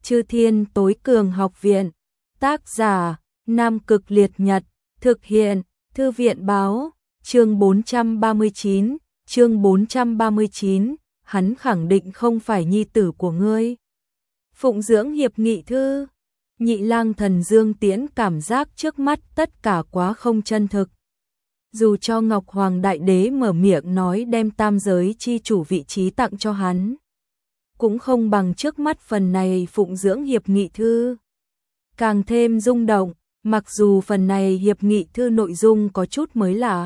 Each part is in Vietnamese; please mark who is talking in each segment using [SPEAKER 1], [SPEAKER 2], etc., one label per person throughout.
[SPEAKER 1] Chư Thiên Tối Cường Học Viện. Tác giả: Nam Cực Liệt Nhật. Thực hiện: Thư viện báo. Chương 439. Chương 439. Hắn khẳng định không phải nhi tử của ngươi. Phụng dưỡng hiệp nghị thư. Nhị Lang Thần Dương Tiễn cảm giác trước mắt tất cả quá không chân thực. Dù cho Ngọc Hoàng Đại Đế mở miệng nói đem tam giới chi chủ vị trí tặng cho hắn, cũng không bằng trước mắt phần này phụng dưỡng hiệp nghị thư. Càng thêm rung động, mặc dù phần này hiệp nghị thư nội dung có chút mới lạ.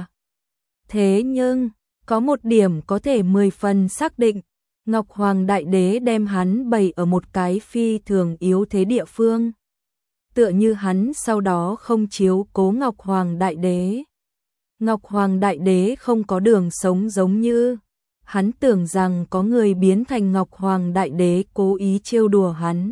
[SPEAKER 1] Thế nhưng, có một điểm có thể 10 phần xác định, Ngọc Hoàng Đại Đế đem hắn bày ở một cái phi thường yếu thế địa phương. Tựa như hắn sau đó không chiếu cố Ngọc Hoàng Đại Đế. Ngọc Hoàng Đại Đế không có đường sống giống như, hắn tưởng rằng có người biến thành Ngọc Hoàng Đại Đế cố ý trêu đùa hắn.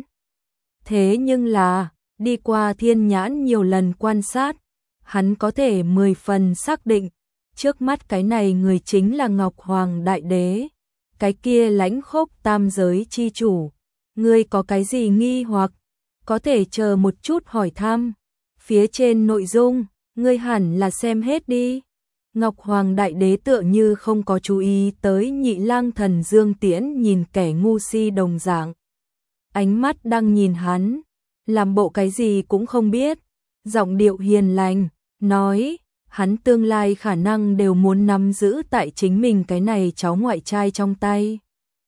[SPEAKER 1] Thế nhưng là, đi qua thiên nhãn nhiều lần quan sát, hắn có thể 10 phần xác định, trước mắt cái này người chính là Ngọc Hoàng Đại Đế, cái kia lãnh khốc tam giới chi chủ. Ngươi có cái gì nghi hoặc, có thể chờ một chút hỏi thăm. Phía trên nội dung, ngươi hẳn là xem hết đi. Ngọc Hoàng Đại Đế tựa như không có chú ý tới Nhị Lang Thần Dương Tiễn nhìn kẻ ngu si đồng dạng. Ánh mắt đang nhìn hắn, làm bộ cái gì cũng không biết, giọng điệu hiền lành, nói, hắn tương lai khả năng đều muốn nắm giữ tại chính mình cái này cháu ngoại trai trong tay.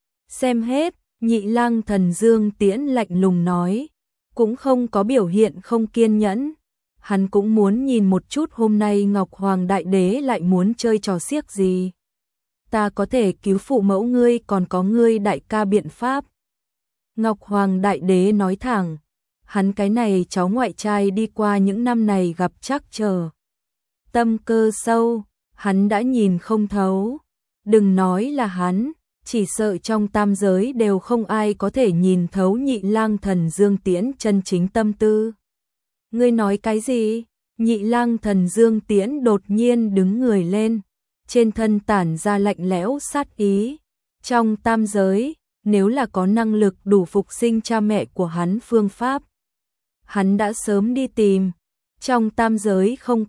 [SPEAKER 1] Xem hết, Nhị Lang Thần Dương Tiễn lạnh lùng nói, cũng không có biểu hiện không kiên nhẫn. Hắn cũng muốn nhìn một chút hôm nay Ngọc Hoàng Đại Đế lại muốn chơi trò xiếc gì. Ta có thể cứu phụ mẫu ngươi, còn có ngươi đại ca biện pháp. Ngọc Hoàng Đại Đế nói thẳng, hắn cái này cháu ngoại trai đi qua những năm này gặp trắc trở. Tâm cơ sâu, hắn đã nhìn không thấu. Đừng nói là hắn, chỉ sợ trong tam giới đều không ai có thể nhìn thấu Nhị Lang Thần Dương Tiễn chân chính tâm tư. Ngươi nói cái gì? Nhị Lang Thần Dương Tiễn đột nhiên đứng người lên, trên thân tản ra lạnh lẽo sát ý. Trong tam giới, nếu là có năng lực đủ phục sinh cha mẹ của hắn phương pháp, hắn đã sớm đi tìm. Trong tam giới không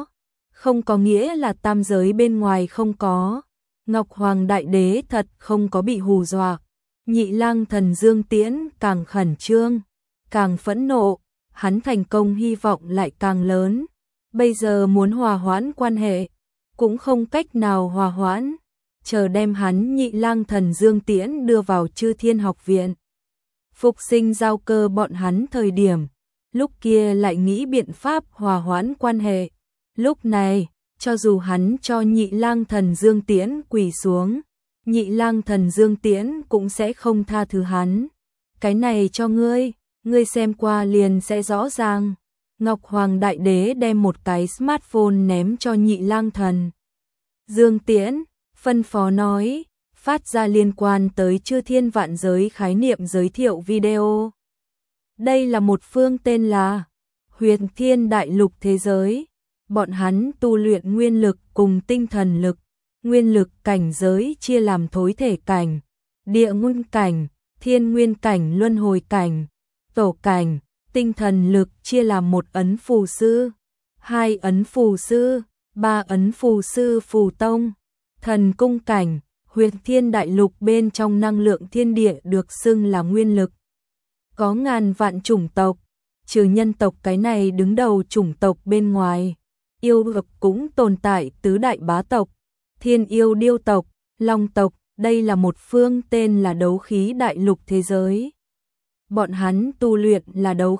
[SPEAKER 1] có nghĩa là tam giới bên ngoài không có. Ngọc Hoàng Đại Đế thật không có bị hù dọa. Nhị Lang Thần Dương Tiễn càng khẩn trương, càng phẫn nộ, hắn thành công hy vọng lại càng lớn. Bây giờ muốn hòa hoãn quan hệ, cũng không cách nào hòa hoãn, chờ đem hắn Nhị Lang Thần Dương Tiễn đưa vào Chư Thiên Học Viện. Phục sinh giao cơ bọn hắn thời điểm, lúc kia lại nghĩ biện pháp hòa hoãn quan hệ. Lúc này, cho dù hắn cho Nhị Lang Thần Dương Tiễn quỳ xuống, Nhị Lang Thần Dương Tiễn cũng sẽ không tha thứ hắn. Cái này cho ngươi, ngươi xem qua liền sẽ rõ ràng. Ngọc Hoàng Đại Đế đem một cái smartphone ném cho Nhị Lang Thần Dương Tiễn, phân phó nói, phát ra liên quan tới Chư Thiên Vạn Giới khái niệm giới thiệu video. Đây là một phương tên là Huyền Thiên Đại Lục thế giới. Bọn hắn tu luyện nguyên lực cùng tinh thần lực. Nguyên lực cảnh giới chia làm thối thể cảnh, địa nguyên cảnh, thiên nguyên cảnh, luân hồi cảnh, tổ cảnh. Tinh thần lực chia làm 1 ấn phù sư, 2 ấn phù sư, 3 ấn phù sư phù tông. Thần cung cảnh, Huyền Thiên Đại Lục bên trong năng lượng thiên địa được xưng là nguyên lực. Có ngàn vạn chủng tộc, trừ nhân tộc cái này đứng đầu chủng tộc bên ngoài, yêu vực cũng tồn tại tứ đại bá tộc, thiên yêu điêu tộc, long tộc. Đây là một phương tên là đấu khí đại lục thế giới. Bọn hắn tu luyện là đấu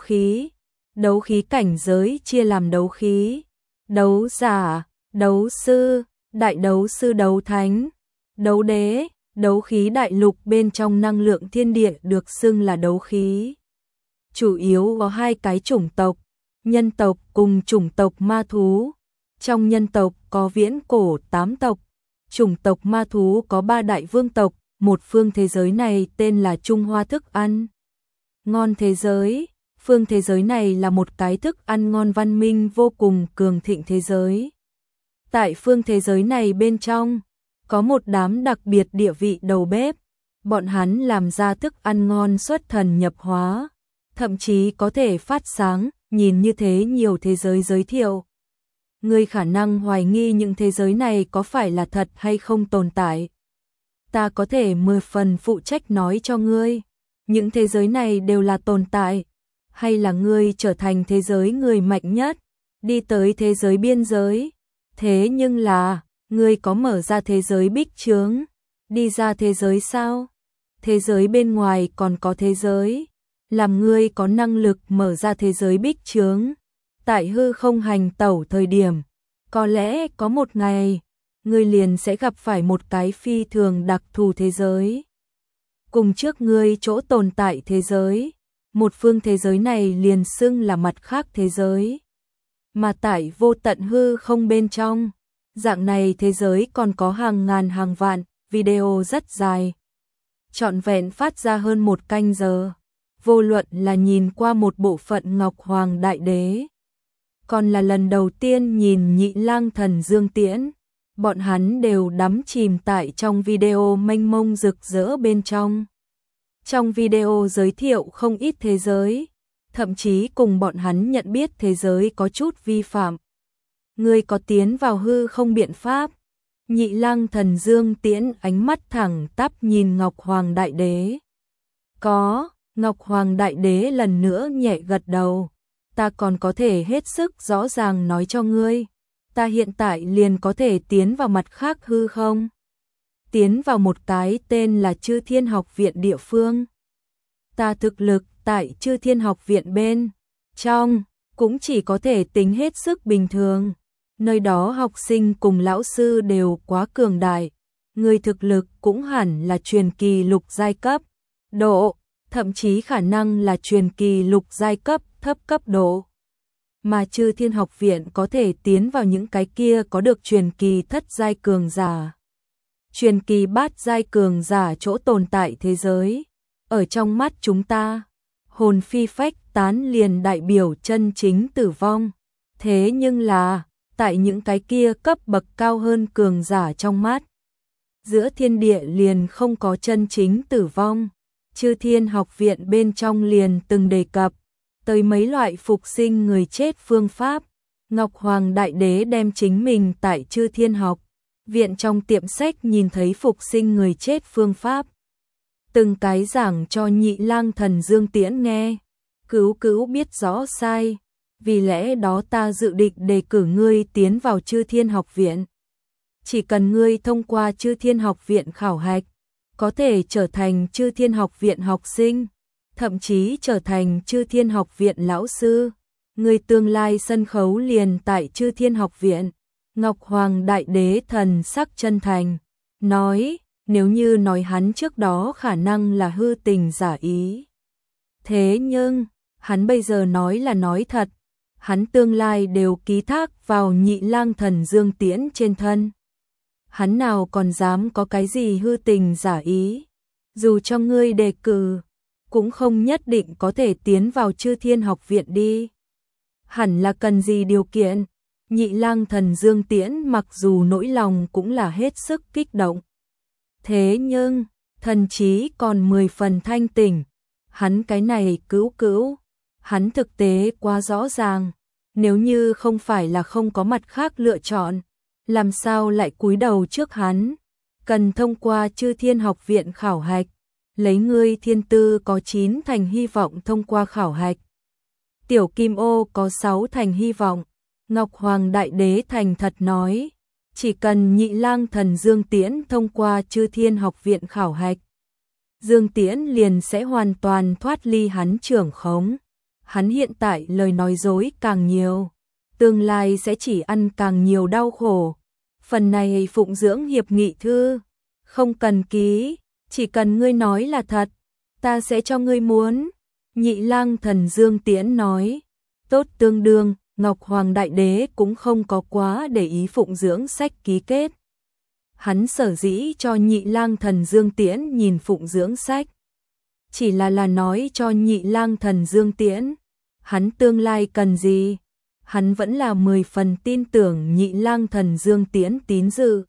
[SPEAKER 1] khí cảnh giới chia làm đấu khí, đấu giả, đấu sư, đại đấu sư, đấu thánh, đấu đế. Đấu khí đại lục bên trong năng lượng thiên địa được xưng là đấu khí. Chủ yếu có 2 cái chủng tộc, nhân tộc cùng chủng tộc ma thú. Trong nhân tộc có viễn cổ 8 tộc, chủng tộc ma thú có 3 đại vương tộc. Một phương thế giới này tên là Trung Hoa thức ăn ngon thế giới. Phương thế giới này là một cái thức ăn ngon văn minh vô cùng cường thịnh thế giới. Tại phương thế giới này bên trong, có một đám đặc biệt địa vị đầu bếp. Bọn hắn làm ra thức ăn ngon xuất thần nhập hóa, thậm chí có thể phát sáng, nhìn như thế nhiều thế giới giới thiệu. Ngươi khả năng hoài nghi những thế giới này có phải là thật hay không tồn tại. Ta có thể 10 phần phụ trách nói cho ngươi, những thế giới này đều là tồn tại, hay là ngươi trở thành thế giới người mạnh nhất, đi tới thế giới biên giới. Thế nhưng là, ngươi có mở ra thế giới bích chướng, đi ra thế giới sao? Thế giới bên ngoài còn có thế giới, làm ngươi có năng lực mở ra thế giới bích chướng. Tại hư không hành tẩu thời điểm, có lẽ có một ngày, ngươi liền sẽ gặp phải một cái phi thường đặc thù thế giới. Cùng trước ngươi chỗ tồn tại thế giới, một phương thế giới này liền xưng là mặt khác thế giới. Mà tại vô tận hư không bên trong, dạng này thế giới còn có hàng ngàn hàng vạn, video rất dài. Trọn vẹn phát ra hơn 1 canh giờ, vô luận là nhìn qua một bộ phận Ngọc Hoàng Đại Đế, còn là lần đầu tiên nhìn Nhị Lang Thần Dương Tiễn, bọn hắn đều đắm chìm tại trong video mênh mông rực rỡ bên trong. Trong video giới thiệu không ít thế giới, thậm chí cùng bọn hắn nhận biết thế giới có chút vi phạm. Ngươi có tiến vào hư không biện pháp? Nhị Lang Thần Dương Tiễn ánh mắt thẳng tắp nhìn Ngọc Hoàng Đại Đế. Có, Ngọc Hoàng Đại Đế lần nữa nhẹ gật đầu. Ta còn có thể hết sức rõ ràng nói cho ngươi. Ta hiện tại liền có thể tiến vào mặt khác hư không? Tiến vào một cái tên là Chư Thiên Học Viện địa phương. Ta thực lực tại Chư Thiên Học Viện bên trong cũng chỉ có thể tính hết sức bình thường. Nơi đó học sinh cùng lão sư đều quá cường đại. Người thực lực cũng hẳn là truyền kỳ lục giai cấp độ, thậm chí khả năng là truyền kỳ lục giai cấp thấp cấp độ. Mà Chư Thiên Học Viện có thể tiến vào những cái kia có được truyền kỳ thất giai cường giả, truyền kỳ bát giai cường giả chỗ tồn tại thế giới. Ở trong mắt chúng ta, hồn phi phách tán liền đại biểu chân chính tử vong. Thế nhưng là, tại những cái kia cấp bậc cao hơn cường giả trong mắt, giữa thiên địa liền không có chân chính tử vong. Chư Thiên Học Viện bên trong liền từng đề cập tới mấy loại phục sinh người chết phương pháp. Ngọc Hoàng Đại Đế đem chính mình tại Chư Thiên Học Viện trong tiệm sách nhìn thấy phục sinh người chết phương pháp, từng cái giảng cho Nhị Lang Thần Dương Tiễn nghe. Cứu cứu biết rõ sai, vì lẽ đó ta dự định đề cử ngươi tiến vào Chư Thiên Học Viện. Chỉ cần ngươi thông qua Chư Thiên Học Viện khảo hạch, có thể trở thành Chư Thiên Học Viện học sinh, thậm chí trở thành Chư Thiên Học Viện lão sư. Ngươi tương lai sân khấu liền tại Chư Thiên Học Viện. Ngọc Hoàng Đại Đế thần sắc chân thành, nói, nếu như nói hắn trước đó khả năng là hư tình giả ý. Thế nhưng, hắn bây giờ nói là nói thật, hắn tương lai đều ký thác vào Nhị Lang Thần Dương Tiễn trên thân. Hắn nào còn dám có cái gì hư tình giả ý, dù cho ngươi đề cử, cũng không nhất định có thể tiến vào Chư Thiên Học Viện đi. Hẳn là cần gì điều kiện? Nhị Lang Thần Dương Tiễn mặc dù nỗi lòng cũng là hết sức kích động. Thế nhưng, thần trí còn 10 phần thanh tỉnh. Hắn cái này cứu, hắn thực tế quá rõ ràng. Nếu như không phải là không có mặt khác lựa chọn, làm sao lại cúi đầu trước hắn? Cần thông qua Chư Thiên Học Viện khảo hạch, lấy ngươi thiên tư có 9 thành hy vọng thông qua khảo hạch. Tiểu Kim Ô có 6 thành hy vọng. Ngọc Hoàng Đại Đế thành thật nói, chỉ cần Nhị Lang Thần Dương Tiễn thông qua Chư Thiên Học Viện khảo hạch, Dương Tiễn liền sẽ hoàn toàn thoát ly hắn trưởng khống. Hắn hiện tại lời nói dối càng nhiều, tương lai sẽ chỉ ăn càng nhiều đau khổ. Phần này phụng dưỡng hiệp nghị thư, không cần ký, chỉ cần ngươi nói là thật, ta sẽ cho ngươi muốn. Nhị Lang Thần Dương Tiễn nói, tốt tương đương. Ngọc Hoàng Đại Đế cũng không có quá để ý phụng dưỡng sách ký kết. Hắn sở dĩ cho Nhị Lang Thần Dương Tiễn nhìn phụng dưỡng sách, chỉ là nói cho Nhị Lang Thần Dương Tiễn, hắn tương lai cần gì, hắn vẫn là 10 phần tin tưởng Nhị Lang Thần Dương Tiễn tín dự.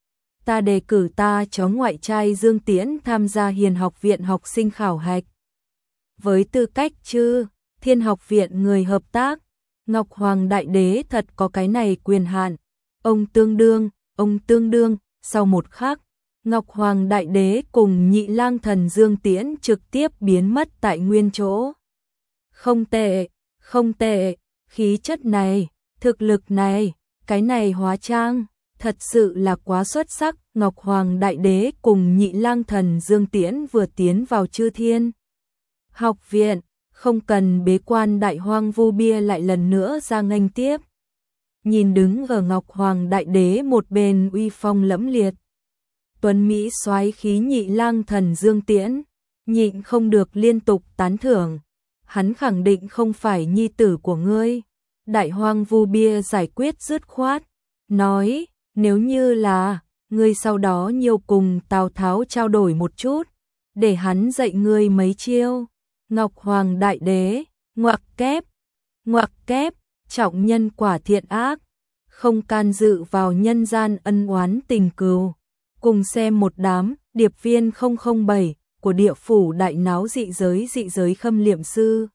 [SPEAKER 1] Ta đề cử ta cháu ngoại trai Dương Tiễn tham gia Hiền Học Viện học sinh khảo hạch. với tư cách Chư Thiên Học viện người hợp tác, Ngọc Hoàng Đại Đế thật có cái này quyền hạn. Ông tương đương, sau một khắc, Ngọc Hoàng Đại Đế cùng Nhị Lang Thần Dương Tiễn trực tiếp biến mất tại nguyên chỗ. Không tệ, khí chất này, thực lực này, cái này hóa trang, thật sự là quá xuất sắc. Ngọc Hoàng Đại Đế cùng Nhị Lang Thần Dương Tiễn vừa tiến vào Chư Thiên Học viện, không cần bế quan, Đại Hoang Vu Bia lại lần nữa ra nghênh tiếp. Nhìn đứng ở Ngọc Hoàng Đại Đế một bên uy phong lẫm liệt, tuấn mỹ soái khí Nhị Lang Thần Dương Tiễn, nhịn không được liên tục tán thưởng. Hắn khẳng định không phải nhi tử của ngươi. Đại Hoang Vu Bia giải quyết dứt khoát, nói, nếu như là, ngươi sau đó nhiều cùng Tào Tháo trao đổi một chút, để hắn dạy ngươi mấy chiêu. Ngọc Hoàng Đại Đế, ngoặc kép, trọng nhân quả thiện ác, không can dự vào nhân gian ân oán tình cừu. Cùng xem một đám điệp viên 007 của địa phủ đại náo dị giới Khâm Liệm Sư.